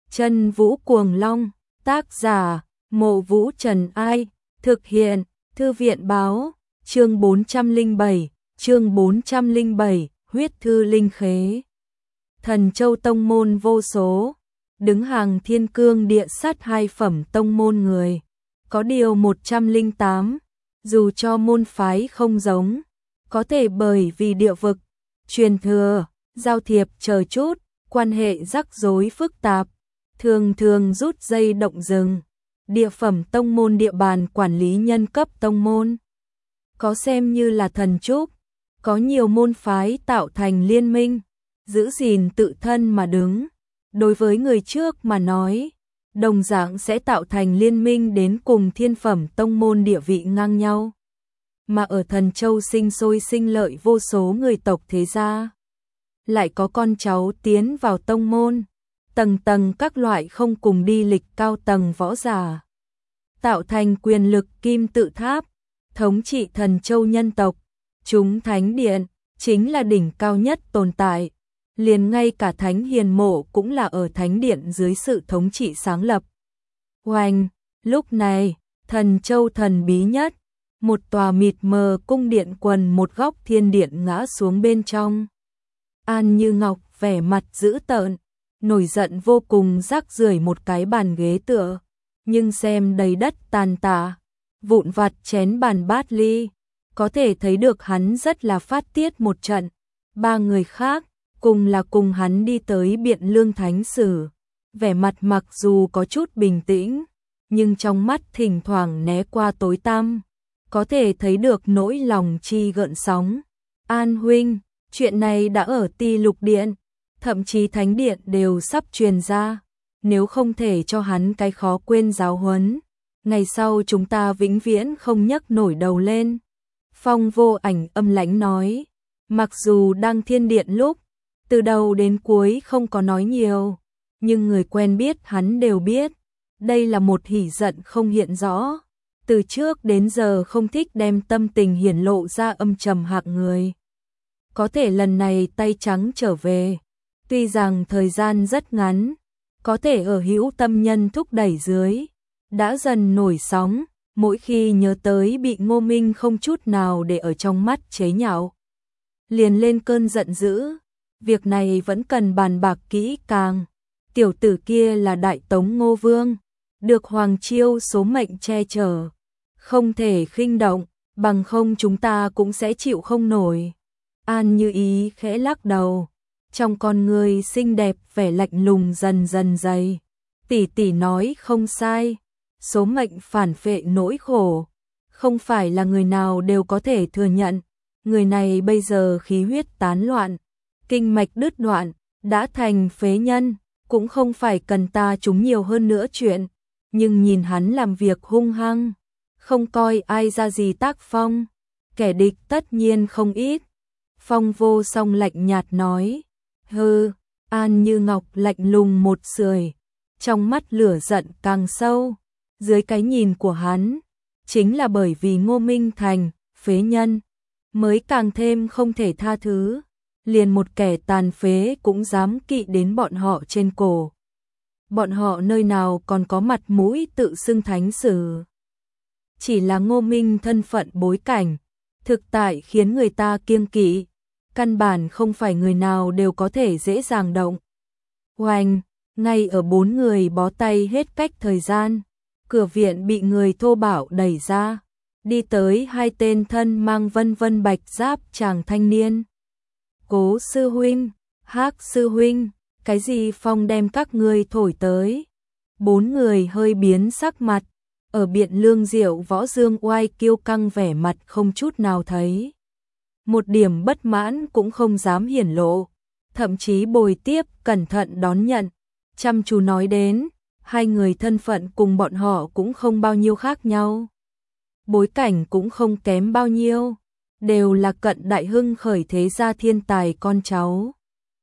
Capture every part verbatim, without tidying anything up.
Chân Vũ Cuồng Long, tác giả, Mộ Vũ Trần Ai, thực hiện, Thư viện báo, chương bốn trăm lẻ bảy, chương bốn trăm lẻ bảy, huyết thư linh khế. Thần Châu tông môn vô số, đứng hàng thiên cương địa sát hai phẩm tông môn người, có điều một trăm lẻ tám, dù cho môn phái không giống, có thể bởi vì địa vực, truyền thừa, giao thiệp chờ chút, quan hệ rắc rối phức tạp, thường thường rút dây động rừng. Địa phẩm tông môn địa bàn quản lý nhân cấp tông môn, có xem như là thần trúc, có nhiều môn phái tạo thành liên minh, giữ gìn tự thân mà đứng. Đối với người trước mà nói, đồng dạng sẽ tạo thành liên minh đến cùng thiên phẩm tông môn địa vị ngang nhau. Mà ở Thần Châu sinh sôi sinh lợi vô số người tộc thế gia, lại có con cháu tiến vào tông môn, tầng tầng các loại không cùng đi lịch cao tầng võ giả, tạo thành quyền lực kim tự tháp, thống trị Thần Châu nhân tộc. Chúng thánh điện chính là đỉnh cao nhất tồn tại, liền ngay cả thánh hiền mộ cũng là ở thánh điện dưới sự thống trị sáng lập. Oanh, lúc này, Thần Châu thần bí nhất, một tòa mịt mờ cung điện quần một góc thiên điện ngã xuống bên trong. An Như Ngọc vẻ mặt dữ tợn, nổi giận vô cùng rác rưởi một cái bàn ghế tựa, nhưng xem đầy đất tàn tạ, vụn vặt chén bàn bát ly, có thể thấy được hắn rất là phát tiết một trận. Ba người khác, cùng là cùng hắn đi tới Biện Lương Thánh Sử, vẻ mặt mặc dù có chút bình tĩnh, nhưng trong mắt thỉnh thoảng né qua tối tăm, có thể thấy được nỗi lòng chi gợn sóng. An huynh, chuyện này đã ở Ti Lục Điện, thậm chí Thánh Điện đều sắp truyền ra, nếu không thể cho hắn cái khó quên giáo huấn, ngày sau chúng ta vĩnh viễn không nhấc nổi đầu lên. Phong Vô Ảnh âm lãnh nói, mặc dù đang thiên điện lúc, từ đầu đến cuối không có nói nhiều, nhưng người quen biết hắn đều biết, đây là một hỉ giận không hiện rõ, từ trước đến giờ không thích đem tâm tình hiển lộ ra âm trầm hạng người. Có thể lần này tay trắng trở về, tuy rằng thời gian rất ngắn, có thể ở hữu tâm nhân thúc đẩy dưới, đã dần nổi sóng, mỗi khi nhớ tới bị Ngô Minh không chút nào để ở trong mắt chế nhạo, liền lên cơn giận dữ. Việc này vẫn cần bàn bạc kỹ càng. Tiểu tử kia là Đại Tống Ngô Vương, được Hoàng Chiêu số mệnh che chở, không thể khinh động, bằng không chúng ta cũng sẽ chịu không nổi. An Như Ý khẽ lắc đầu, trong con người xinh đẹp vẻ lạnh lùng dần dần dày. Tỷ tỷ nói không sai, số mệnh phản phệ nỗi khổ, không phải là người nào đều có thể thừa nhận. Người này bây giờ khí huyết tán loạn, kinh mạch đứt đoạn, đã thành phế nhân, cũng không phải cần ta chúng nhiều hơn nữa chuyện, nhưng nhìn hắn làm việc hung hăng, không coi ai ra gì tác phong, kẻ địch tất nhiên không ít. Phong Vô Song lạnh nhạt nói, hừ. An Như Ngọc lạnh lùng một sưởi, trong mắt lửa giận càng sâu, dưới cái nhìn của hắn, chính là bởi vì Ngô Minh thành phế nhân, mới càng thêm không thể tha thứ. Liền một kẻ tàn phế cũng dám kỵ đến bọn họ trên cổ. Bọn họ nơi nào còn có mặt mũi tự xưng thánh sử. Chỉ là Ngô Minh thân phận bối cảnh, thực tại khiến người ta kiêng kỵ, căn bản không phải người nào đều có thể dễ dàng động. Oanh, ngay ở bốn người bó tay hết cách thời gian, cửa viện bị người thô bạo đẩy ra, đi tới hai tên thân mang vân vân bạch giáp chàng thanh niên. Cố sư huynh, Hắc sư huynh, cái gì phong đem các ngươi thổi tới? Bốn người hơi biến sắc mặt, ở Biện Lương Diệu Võ Dương oai kiêu căng vẻ mặt không chút nào thấy. Một điểm bất mãn cũng không dám hiển lộ, thậm chí bồi tiếp cẩn thận đón nhận, chăm chú nói đến, hai người thân phận cùng bọn họ cũng không bao nhiêu khác nhau. Bối cảnh cũng không kém bao nhiêu, đều là cận đại hưng khởi thế gia thiên tài con cháu.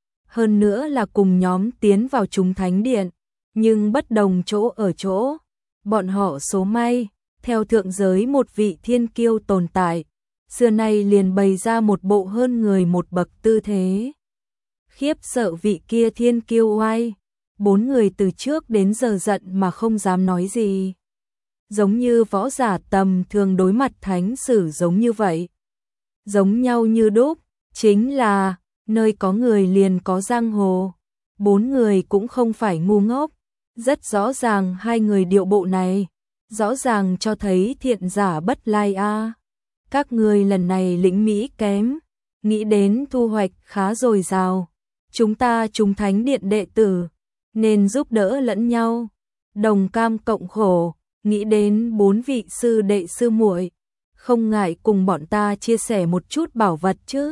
Hơn nữa là cùng nhóm tiến vào chúng thánh điện, nhưng bất đồng chỗ ở chỗ, bọn họ số may, theo thượng giới một vị thiên kiêu tồn tại, xưa nay liền bày ra một bộ hơn người một bậc tư thế. Khiếp sợ vị kia thiên kiêu oai, Bốn người từ trước đến giờ giận mà không dám nói gì. Giống như võ giả tầm thường đối mặt thánh sử giống như vậy. Giống nhau như đúc, chính là nơi có người liền có giang hồ. Bốn người cũng không phải ngu ngốc. Rất rõ ràng hai người điệu bộ này, rõ ràng cho thấy thiện giả bất lai a. Các người lần này lĩnh Mỹ kém, nghĩ đến thu hoạch khá dồi dào. Chúng ta chúng thánh điện đệ tử, nên giúp đỡ lẫn nhau, đồng cam cộng khổ, nghĩ đến bốn vị sư đệ sư muội, không ngại cùng bọn ta chia sẻ một chút bảo vật chứ.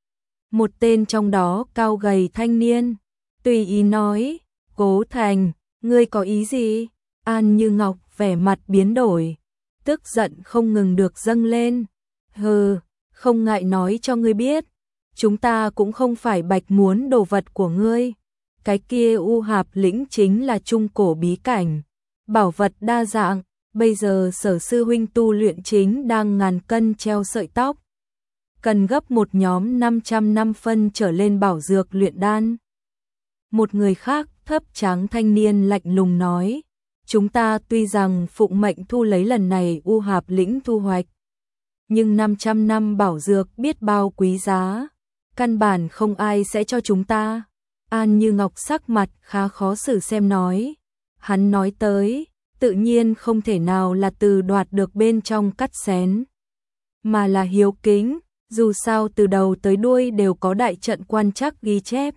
Một tên trong đó cao gầy thanh niên, tùy ý nói, Cố Thành, ngươi có ý gì? An Như Ngọc vẻ mặt biến đổi, tức giận không ngừng được dâng lên. Hừ, không ngại nói cho ngươi biết, chúng ta cũng không phải bạch muốn đồ vật của ngươi. Cái kia U Hạp lĩnh chính là trung cổ bí cảnh, bảo vật đa dạng, bây giờ Sở sư huynh tu luyện chính đang ngàn cân treo sợi tóc. Cần gấp một nhóm năm trăm năm phân trở lên bảo dược luyện đan. Một người khác thấp tráng thanh niên lạnh lùng nói, chúng ta tuy rằng phụng mệnh thu lấy lần này U Hạp lĩnh thu hoạch, nhưng năm trăm năm bảo dược biết bao quý giá, căn bản không ai sẽ cho chúng ta. An Như Ngọc sắc mặt khá khó xử xem nói, hắn nói tới, tự nhiên không thể nào là từ đoạt được bên trong cắt xén, mà là hiếu kính, dù sao từ đầu tới đuôi đều có đại trận quan trắc ghi chép.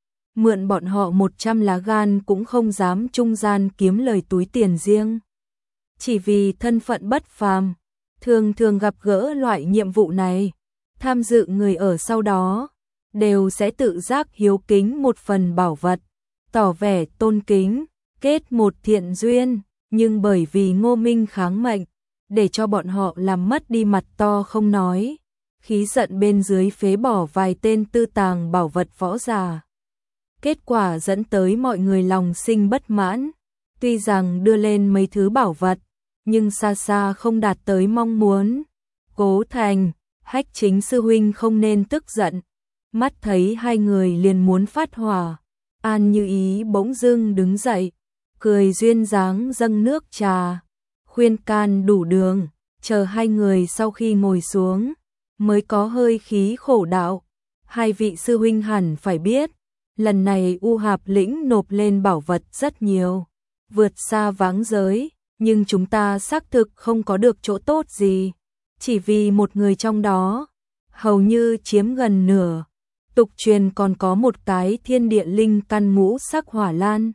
Mượn bọn họ một trăm lá gan cũng không dám trung gian kiếm lời túi tiền riêng. Chỉ vì thân phận bất phàm, thường thường gặp gỡ loại nhiệm vụ này, tham dự người ở sau đó, đều sẽ tự giác hiếu kính một phần bảo vật, tỏ vẻ tôn kính, kết một thiện duyên, nhưng bởi vì Ngô Minh kháng mệnh, để cho bọn họ làm mất đi mặt to không nói, khí giận bên dưới phế bỏ vài tên tư tàng bảo vật võ giả. Kết quả dẫn tới mọi người lòng sinh bất mãn, tuy rằng đưa lên mấy thứ bảo vật, nhưng xa xa không đạt tới mong muốn. Cố Thành, Hách Chính sư huynh không nên tức giận. Mắt thấy hai người liền muốn phát hỏa, An Như Ý bỗng dưng đứng dậy, cười duyên dáng dâng nước trà, khuyên can đủ đường, chờ hai người sau khi ngồi xuống, mới có hơi khí khổ đạo. Hai vị sư huynh hẳn phải biết, lần này U Hạp lĩnh nộp lên bảo vật rất nhiều, vượt xa váng giới, nhưng chúng ta xác thực không có được chỗ tốt gì, chỉ vì một người trong đó, hầu như chiếm gần nửa. Tục truyền còn có một cái thiên địa linh căn ngũ sắc hỏa lan.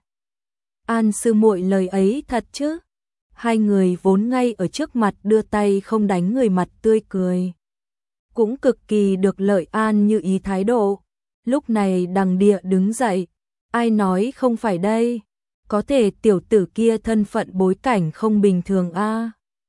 An sư muội lời ấy thật chứ? Hai người vốn ngay ở trước mặt đưa tay không đánh người mặt tươi cười. Cũng cực kỳ được lợi An Như Ý thái độ. Lúc này đằng địa đứng dậy. Ai nói không phải đây? Có thể tiểu tử kia thân phận bối cảnh không bình thường a.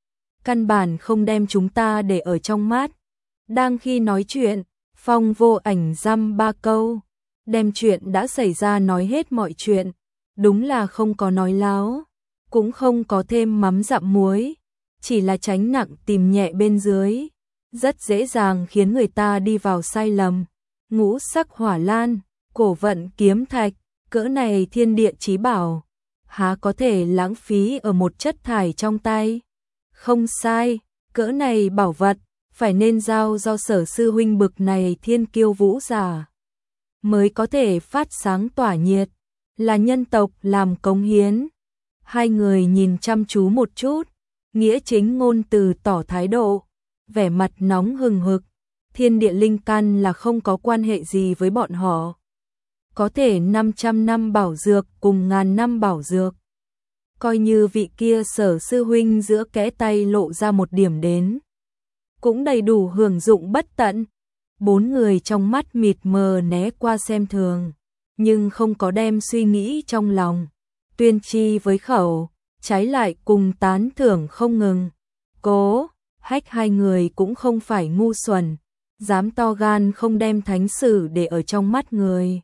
Căn bản không đem chúng ta để ở trong mắt. Đang khi nói chuyện, Phong Vô Ảnh dăm ba câu, đem chuyện đã xảy ra nói hết mọi chuyện, đúng là không có nói láo, cũng không có thêm mắm dặm muối, chỉ là tránh nặng tìm nhẹ bên dưới, rất dễ dàng khiến người ta đi vào sai lầm. Ngũ sắc hỏa lan, cổ vận kiếm thạch, cỡ này thiên địa chí bảo, há có thể lãng phí ở một chất thải trong tay. Không sai, cỡ này bảo vật phải nên giao do Sở sư huynh bực này thiên kiêu vũ giả mới có thể phát sáng tỏa nhiệt, là nhân tộc làm cống hiến. Hai người nhìn chăm chú một chút, nghĩa chính ngôn từ tỏ thái độ, vẻ mặt nóng hừng hực. Thiên địa linh căn là không có quan hệ gì với bọn họ. Có thể năm trăm năm bảo dược cùng ngàn năm bảo dược. Coi như vị kia Sở sư huynh giữa kẽ tay lộ ra một điểm đến, cũng đầy đủ hưởng dụng bất tận. Bốn người trong mắt mịt mờ né qua xem thường, nhưng không có đem suy nghĩ trong lòng, tuyên chi với khẩu, trái lại cùng tán thưởng không ngừng. Cố, Hách hai người cũng không phải ngu xuẩn, dám to gan không đem thánh sử để ở trong mắt người.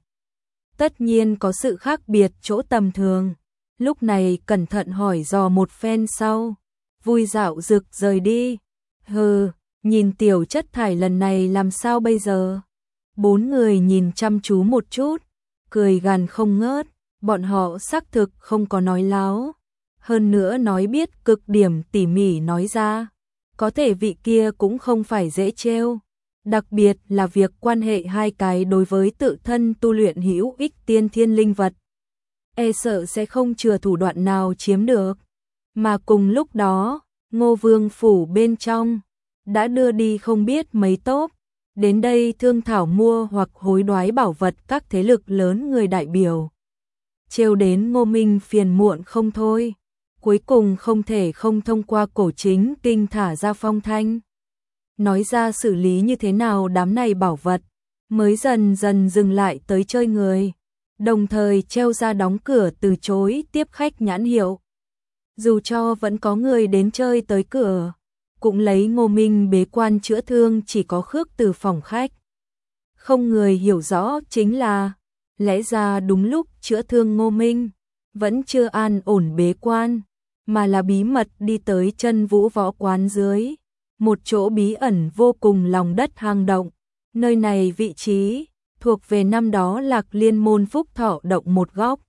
Tất nhiên có sự khác biệt chỗ tầm thường, lúc này cẩn thận hỏi dò một phen sau, vui dạo rực rời đi. Hừ, nhìn tiểu chất thải lần này làm sao bây giờ? Bốn người nhìn chăm chú một chút, cười gằn không ngớt, bọn họ xác thực không có nói láo, hơn nữa nói biết cực điểm tỉ mỉ nói ra, có thể vị kia cũng không phải dễ trêu, đặc biệt là việc quan hệ hai cái đối với tự thân tu luyện hữu ích tiên thiên linh vật, e sợ sẽ không chừa thủ đoạn nào chiếm được. Mà cùng lúc đó, Ngô Vương phủ bên trong đã đưa đi không biết mấy tốp đến đây thương thảo mua hoặc hối đoái bảo vật các thế lực lớn người đại biểu. Trêu đến Ngô Minh phiền muộn không thôi, cuối cùng không thể không thông qua cổ chính kinh thả ra phong thanh. Nói ra xử lý như thế nào đám này bảo vật, mới dần dần dừng lại tới chơi người, đồng thời treo ra đóng cửa từ chối tiếp khách nhãn hiệu. Dù cho vẫn có người đến chơi tới cửa, cũng lấy Ngô Minh bế quan chữa thương chỉ có khước từ phòng khách. Không người hiểu rõ chính là, lẽ ra đúng lúc chữa thương Ngô Minh, vẫn chưa an ổn bế quan, mà là bí mật đi tới chân vũ võ quán dưới, một chỗ bí ẩn vô cùng lòng đất hang động. Nơi này vị trí, thuộc về năm đó Lạc Liên môn Phúc Thọ động một góc.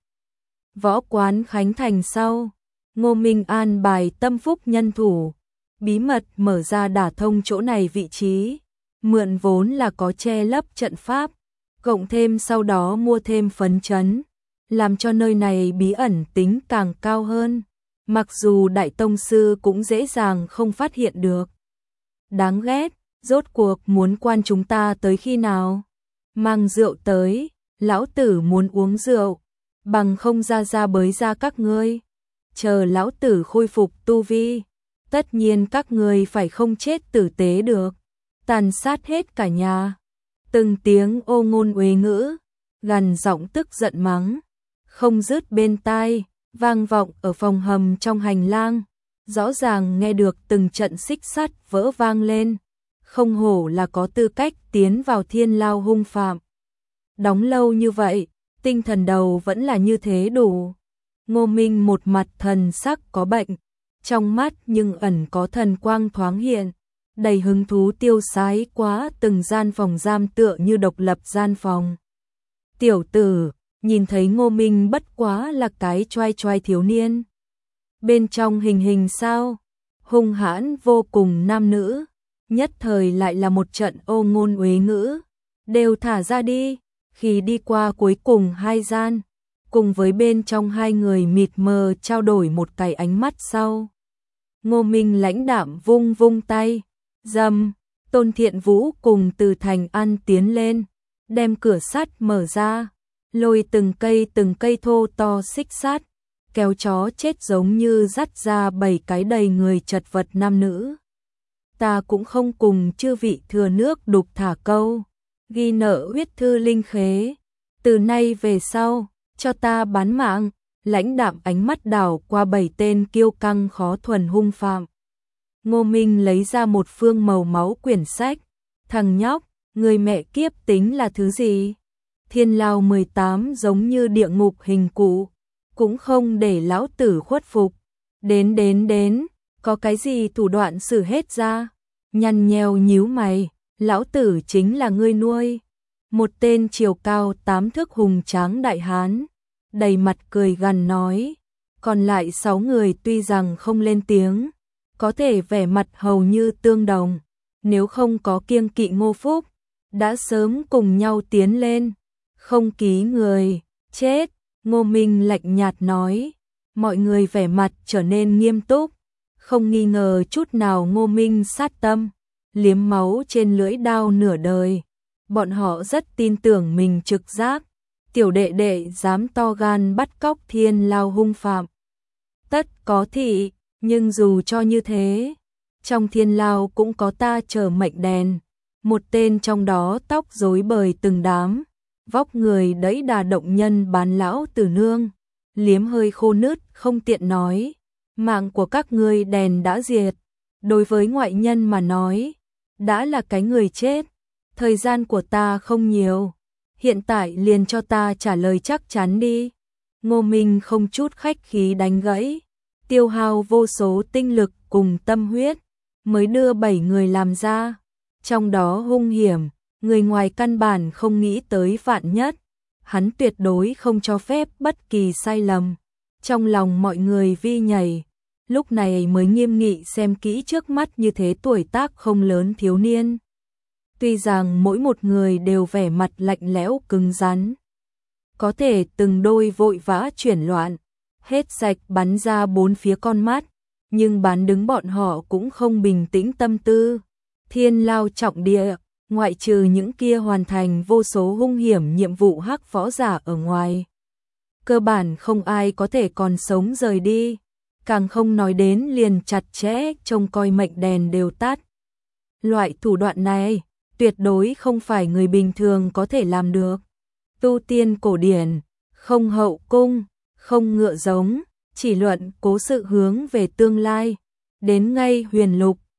Võ quán khánh thành sau, Ngô Minh an bài tâm phúc nhân thủ, bí mật mở ra đả thông chỗ này vị trí, mượn vốn là có che lấp trận pháp, cộng thêm sau đó mua thêm phấn chấn, làm cho nơi này bí ẩn tính càng cao hơn, mặc dù đại tông sư cũng dễ dàng không phát hiện được. Đáng ghét, rốt cuộc muốn quan chúng ta tới khi nào? Mang rượu tới, lão tử muốn uống rượu, bằng không ra ra bới ra các ngươi. Chờ lão tử khôi phục tu vi, tất nhiên các ngươi phải không chết tử tế được, tàn sát hết cả nhà. Từng tiếng ô ngôn uế ngữ, gằn giọng tức giận mắng, không dứt bên tai, vang vọng ở phòng hầm trong hành lang, rõ ràng nghe được từng trận xích sắt vỡ vang lên, không hổ là có tư cách tiến vào thiên lao hung phạm. Đóng lâu như vậy, tinh thần đầu vẫn là như thế đủ. Ngô Minh một mặt thần sắc có bệnh, trong mắt nhưng ẩn có thần quang thoáng hiện, đầy hứng thú tiêu sái quá từng gian phòng giam tựa như độc lập gian phòng. Tiểu tử, nhìn thấy Ngô Minh bất quá là cái choai choai thiếu niên. Bên trong hình hình sao, hung hãn vô cùng nam nữ, nhất thời lại là một trận ô ngôn uế ngữ, đều thả ra đi. Khi đi qua cuối cùng hai gian, cùng với bên trong hai người mịt mờ trao đổi một cái ánh mắt sau, Ngô Minh lãnh đạm vung vung tay, dầm, Tôn Thiện Vũ cùng Từ Thành An tiến lên, đem cửa sắt mở ra, lôi từng cây từng cây thô to xích sắt, kéo chó chết giống như dắt ra bảy cái đầy người chật vật nam nữ. Ta cũng không cùng chư vị thừa nước đục thả câu, ghi nợ huyết thư linh khế, từ nay về sau, cho ta bán mạng. Lãnh đạm ánh mắt đảo qua bảy tên kiêu căng khó thuần hung phạm. Ngô Minh lấy ra một phương màu máu quyển sách, thằng nhóc, người mẹ kiếp tính là thứ gì? Thiên lao mười tám giống như địa ngục hình cụ, cũng không để lão tử khuất phục. Đến đến đến, có cái gì thủ đoạn xử hết ra? Nhăn nheo nhíu mày, lão tử chính là ngươi nuôi. Một tên chiều cao tám thước hùng tráng đại hán, đầy mặt cười gằn nói, còn lại sáu người tuy rằng không lên tiếng, có thể vẻ mặt hầu như tương đồng, nếu không có kiêng kỵ Ngô Phúc, đã sớm cùng nhau tiến lên, không ký người, chết. Ngô Minh lạnh nhạt nói, mọi người vẻ mặt trở nên nghiêm túc, không nghi ngờ chút nào Ngô Minh sát tâm, liếm máu trên lưỡi đao nửa đời, bọn họ rất tin tưởng mình trực giác. Tiểu đệ đệ dám to gan bắt cóc thiên lao hung phạm. Tất có thị, nhưng dù cho như thế, trong thiên lao cũng có ta chờ mệnh đèn. Một tên trong đó tóc rối bời từng đám, vóc người đẫy đà động nhân bán lão tử nương, liếm hơi khô nứt không tiện nói. Mạng của các ngươi đèn đã diệt, đối với ngoại nhân mà nói, đã là cái người chết. Thời gian của ta không nhiều. Hiện tại liền cho ta trả lời chắc chắn đi. Ngô Minh không chút khách khí đánh gãy, tiêu hao vô số tinh lực cùng tâm huyết, mới đưa bảy người làm ra. Trong đó hung hiểm, người ngoài căn bản không nghĩ tới vạn nhất, hắn tuyệt đối không cho phép bất kỳ sai lầm. Trong lòng mọi người vi nhảy, lúc này mới nghiêm nghị xem kỹ trước mắt như thế tuổi tác không lớn thiếu niên. Tuy rằng mỗi một người đều vẻ mặt lạnh lẽo cứng rắn, có thể từng đôi vội vã chuyển loạn, hết sạch bắn ra bốn phía con mắt, nhưng bán đứng bọn họ cũng không bình tĩnh tâm tư. Thiên lao trọng địa, ngoại trừ những kia hoàn thành vô số hung hiểm nhiệm vụ hắc võ giả ở ngoài, cơ bản không ai có thể còn sống rời đi, càng không nói đến liền chặt chẽ trông coi mệnh đèn đều tắt. Loại thủ đoạn này tuyệt đối không phải người bình thường có thể làm được. Tu tiên cổ điển, không hậu cung, không ngựa giống, chỉ luận cố sự hướng về tương lai. Đến ngay huyền lục,